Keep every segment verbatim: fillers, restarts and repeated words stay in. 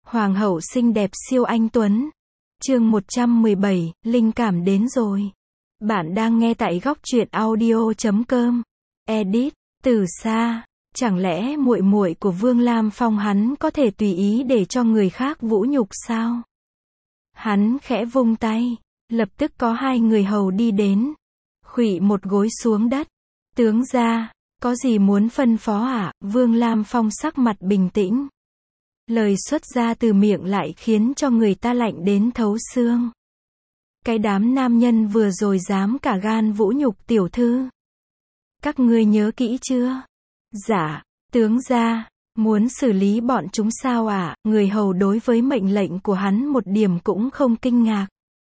Hoàng hậu xinh đẹp siêu anh tuấn. Chương một trăm mười bảy, linh cảm đến rồi. Bạn đang nghe tại góc truyện audio chấm com. Edit, từ xa, chẳng lẽ muội muội của Vương Lam Phong hắn có thể tùy ý để cho người khác vũ nhục sao? Hắn khẽ vung tay, lập tức có hai người hầu đi đến, khuỵu một gối xuống đất. Tướng gia, có gì muốn phân phó ạ? Vương Lam Phong sắc mặt bình tĩnh. Lời xuất ra từ miệng lại khiến cho người ta lạnh đến thấu xương. Cái đám nam nhân vừa rồi dám cả gan vũ nhục tiểu thư. Các ngươi nhớ kỹ chưa? Dạ, tướng gia, muốn xử lý bọn chúng sao ạ? Người hầu đối với mệnh lệnh của hắn một điểm cũng không kinh ngạc.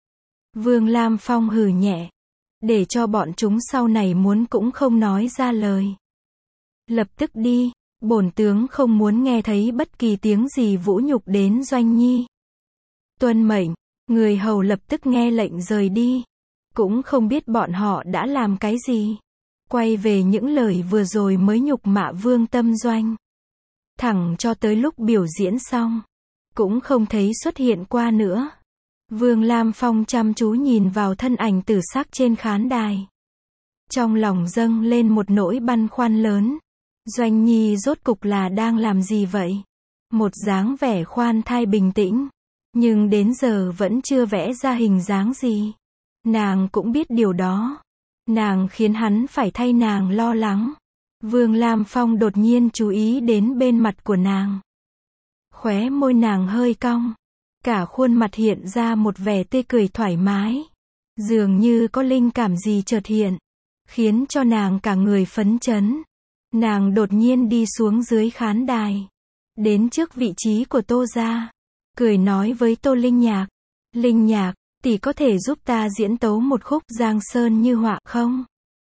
Vương Lam Phong hừ nhẹ, để cho bọn chúng sau này muốn cũng không nói ra lời. Lập tức đi, bổn tướng không muốn nghe thấy bất kỳ tiếng gì vũ nhục đến Doanh Nhi. Tuân mệnh, người hầu lập tức nghe lệnh rời đi. Cũng không biết bọn họ đã làm cái gì. Quay về những lời vừa rồi mới nhục mạ Vương Tâm Doanh. Thẳng cho tới lúc biểu diễn xong, cũng không thấy xuất hiện qua nữa. Vương Lam Phong chăm chú nhìn vào thân ảnh tử sắc trên khán đài. Trong lòng dâng lên một nỗi băn khoăn lớn. Doanh Nhi rốt cục là đang làm gì vậy? Một dáng vẻ khoan thai bình tĩnh, nhưng đến giờ vẫn chưa vẽ ra hình dáng gì. Nàng cũng biết điều đó. Nàng khiến hắn phải thay nàng lo lắng. Vương Lam Phong đột nhiên chú ý đến bên mặt của nàng. Khóe môi nàng hơi cong. Cả khuôn mặt hiện ra một vẻ tươi cười thoải mái. Dường như có linh cảm gì chợt hiện, khiến cho nàng cả người phấn chấn. Nàng đột nhiên đi xuống dưới khán đài, đến trước vị trí của Tô gia, cười nói với Tô Linh Nhạc. Linh Nhạc, tỷ có thể giúp ta diễn tấu một khúc Giang Sơn Như Họa không?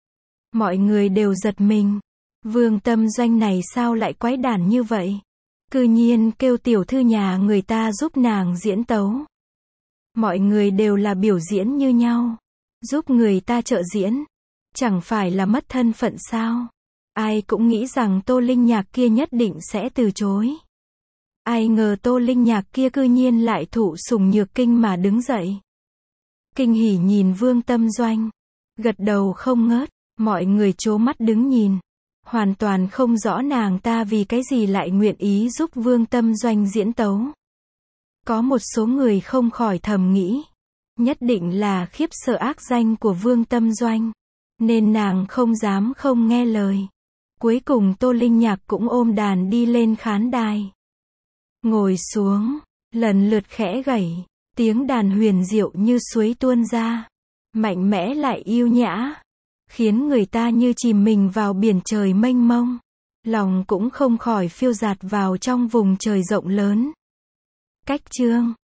Mọi người đều giật mình. Vương Tâm Doanh này sao lại quái đản như vậy? Cư nhiên kêu tiểu thư nhà người ta giúp nàng diễn tấu. Mọi người đều là biểu diễn như nhau. Giúp người ta trợ diễn, chẳng phải là mất thân phận sao? Ai cũng nghĩ rằng Tô Linh Nhạc kia nhất định sẽ từ chối. Ai ngờ Tô Linh Nhạc kia cư nhiên lại thụ sủng nhược kinh mà đứng dậy. Kinh hỉ nhìn Vương Tâm Doanh, gật đầu không ngớt. Mọi người trố mắt đứng nhìn, hoàn toàn không rõ nàng ta vì cái gì lại nguyện ý giúp Vương Tâm Doanh diễn tấu. Có một số người không khỏi thầm nghĩ, nhất định là khiếp sợ ác danh của Vương Tâm Doanh, nên nàng không dám không nghe lời. Cuối cùng Tô Linh Nhạc cũng ôm đàn đi lên khán đài. Ngồi xuống, lần lượt khẽ gảy, tiếng đàn huyền diệu như suối tuôn ra, mạnh mẽ lại yêu nhã, khiến người ta như chìm mình vào biển trời mênh mông, lòng cũng không khỏi phiêu dạt vào trong vùng trời rộng lớn. Cách chương